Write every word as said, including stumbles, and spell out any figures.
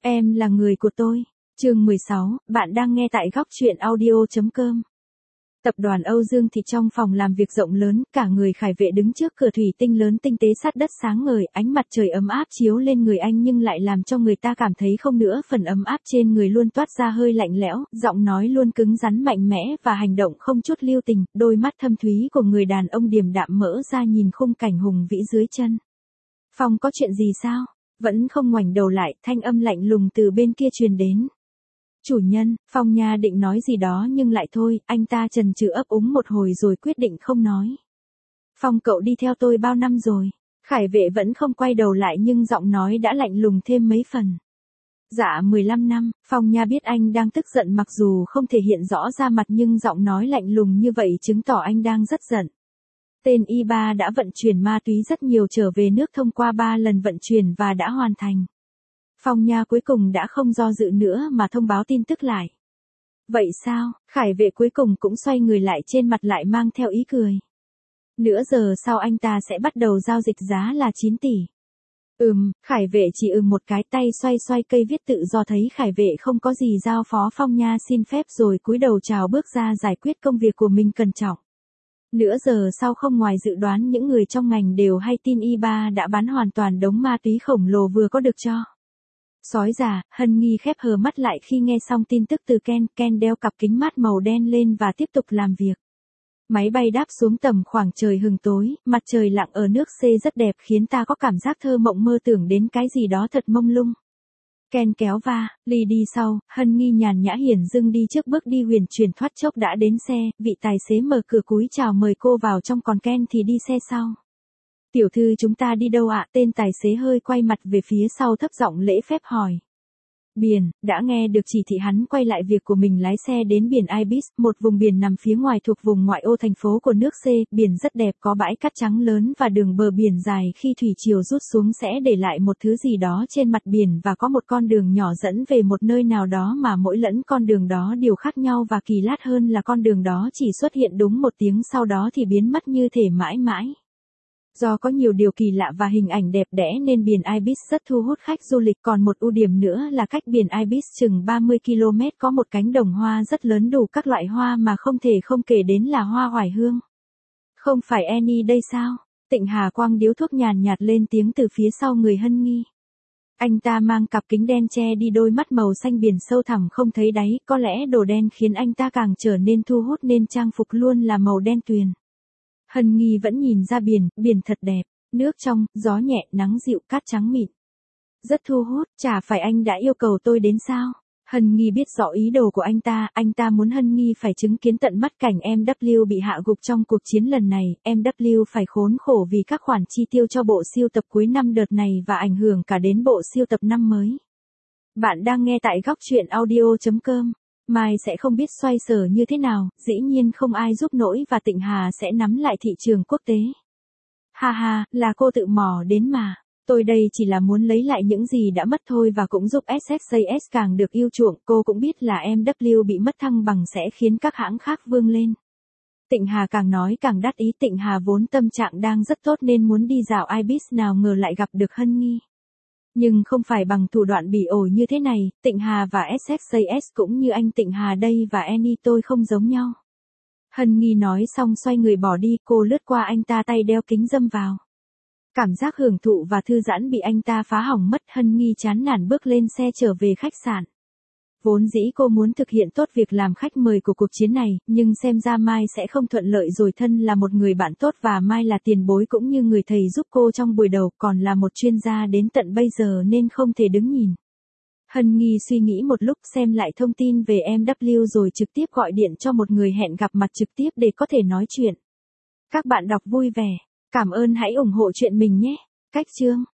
Em là người của tôi. Chương mười sáu, bạn đang nghe tại góc truyện audio chấm com. Tập đoàn Âu Dương Thị trong phòng làm việc rộng lớn, cả người Khải Vệ đứng trước cửa thủy tinh lớn tinh tế sát đất sáng ngời, ánh mặt trời ấm áp chiếu lên người anh nhưng lại làm cho người ta cảm thấy không nữa phần ấm áp trên người luôn toát ra hơi lạnh lẽo, giọng nói luôn cứng rắn mạnh mẽ và hành động không chút lưu tình, đôi mắt thâm thúy của người đàn ông điềm đạm mở ra nhìn khung cảnh hùng vĩ dưới chân. Phong, có chuyện gì sao? Vẫn không ngoảnh đầu lại, thanh âm lạnh lùng từ bên kia truyền đến. Chủ nhân, Phong Nha định nói gì đó nhưng lại thôi, anh ta chần chừ ấp úng một hồi rồi quyết định không nói. Phong, cậu đi theo tôi bao năm rồi? Khải Vệ vẫn không quay đầu lại nhưng giọng nói đã lạnh lùng thêm mấy phần. Dạ mười lăm năm, Phong Nha biết anh đang tức giận mặc dù không thể hiện rõ ra mặt nhưng giọng nói lạnh lùng như vậy chứng tỏ anh đang rất giận. Tên y ba đã vận chuyển ma túy rất nhiều trở về nước thông qua ba lần vận chuyển và đã hoàn thành. Phong Nha cuối cùng đã không do dự nữa mà thông báo tin tức lại. Vậy sao? Khải Vệ cuối cùng cũng xoay người lại, trên mặt lại mang theo ý cười. Nửa giờ sau anh ta sẽ bắt đầu giao dịch giá là chín tỷ. Ừm, Khải Vệ chỉ ừm một cái, tay xoay xoay cây viết tự do, thấy Khải Vệ không có gì giao phó, Phong Nha xin phép rồi cúi đầu chào bước ra giải quyết công việc của mình cẩn trọng. Nửa giờ sau, không ngoài dự đoán, những người trong ngành đều hay tin y ba đã bán hoàn toàn đống ma túy khổng lồ vừa có được cho. Sói già. Hân Nghi khép hờ mắt lại khi nghe xong tin tức từ Ken. Ken đeo cặp kính mát màu đen lên và tiếp tục làm việc. Máy bay đáp xuống tầm khoảng trời hừng tối, mặt trời lặn ở nước C rất đẹp khiến ta có cảm giác thơ mộng, mơ tưởng đến cái gì đó thật mông lung. Ken kéo va, Ly đi sau, Hân Nghi nhàn nhã hiển dưng đi trước, bước đi huyền chuyển, thoát chốc đã đến xe, vị tài xế mở cửa cúi chào mời cô vào trong, còn Ken thì đi xe sau. Tiểu thư, chúng ta đi đâu ạ? Tên tài xế hơi quay mặt về phía sau, thấp giọng lễ phép hỏi. Biển. Đã nghe được chỉ thị, hắn quay lại việc của mình, lái xe đến biển Ibis, một vùng biển nằm phía ngoài thuộc vùng ngoại ô thành phố của nước C. Biển rất đẹp, có bãi cát trắng lớn và đường bờ biển dài, khi thủy triều rút xuống sẽ để lại một thứ gì đó trên mặt biển, và có một con đường nhỏ dẫn về một nơi nào đó mà mỗi lẫn con đường đó đều khác nhau, và kỳ lạ hơn là con đường đó chỉ xuất hiện đúng một tiếng sau đó thì biến mất như thể mãi mãi. Do có nhiều điều kỳ lạ và hình ảnh đẹp đẽ nên biển Ibis rất thu hút khách du lịch, còn một ưu điểm nữa là cách biển Ibis chừng ba mươi ki lô mét có một cánh đồng hoa rất lớn, đủ các loại hoa mà không thể không kể đến là hoa oải hương. Không phải Annie đây sao? Tịnh Hà quăng điếu thuốc nhàn nhạt lên tiếng từ phía sau người Hân Nghi. Anh ta mang cặp kính đen che đi đôi mắt màu xanh biển sâu thẳm không thấy đáy, có lẽ đồ đen khiến anh ta càng trở nên thu hút nên trang phục luôn là màu đen tuyền. Hân Nghi vẫn nhìn ra biển, biển thật đẹp, nước trong, gió nhẹ, nắng dịu, cát trắng mịn. Rất thu hút, chả phải anh đã yêu cầu tôi đến sao? Hân Nghi biết rõ ý đồ của anh ta, anh ta muốn Hân Nghi phải chứng kiến tận mắt cảnh em W bị hạ gục trong cuộc chiến lần này, em W phải khốn khổ vì các khoản chi tiêu cho bộ siêu tập cuối năm đợt này và ảnh hưởng cả đến bộ siêu tập năm mới. Bạn đang nghe tại góc truyện audio chấm com. Mai sẽ không biết xoay sở như thế nào, dĩ nhiên không ai giúp nổi và Tịnh Hà sẽ nắm lại thị trường quốc tế. Ha ha, là cô tự mò đến mà. Tôi đây chỉ là muốn lấy lại những gì đã mất thôi và cũng giúp ét ét a ét càng được yêu chuộng. Cô cũng biết là em W bị mất thăng bằng sẽ khiến các hãng khác vươn lên. Tịnh Hà càng nói càng đắc ý. Tịnh Hà vốn tâm trạng đang rất tốt nên muốn đi dạo Ibis, nào ngờ lại gặp được Hân Nghi. Nhưng không phải bằng thủ đoạn bỉ ổi như thế này, Tịnh Hà và ét ét a ét cũng như anh Tịnh Hà đây và Annie tôi không giống nhau. Hân Nghi nói xong xoay người bỏ đi, cô lướt qua anh ta, tay đeo kính dâm vào. Cảm giác hưởng thụ và thư giãn bị anh ta phá hỏng mất, Hân Nghi chán nản bước lên xe trở về khách sạn. Vốn dĩ cô muốn thực hiện tốt việc làm khách mời của cuộc chiến này, nhưng xem ra Mai sẽ không thuận lợi rồi, thân là một người bạn tốt và Mai là tiền bối cũng như người thầy giúp cô trong buổi đầu, còn là một chuyên gia đến tận bây giờ nên không thể đứng nhìn. Hân Nghi suy nghĩ một lúc, xem lại thông tin về em W rồi trực tiếp gọi điện cho một người hẹn gặp mặt trực tiếp để có thể nói chuyện. Các bạn đọc vui vẻ. Cảm ơn, hãy ủng hộ chuyện mình nhé. Cách chương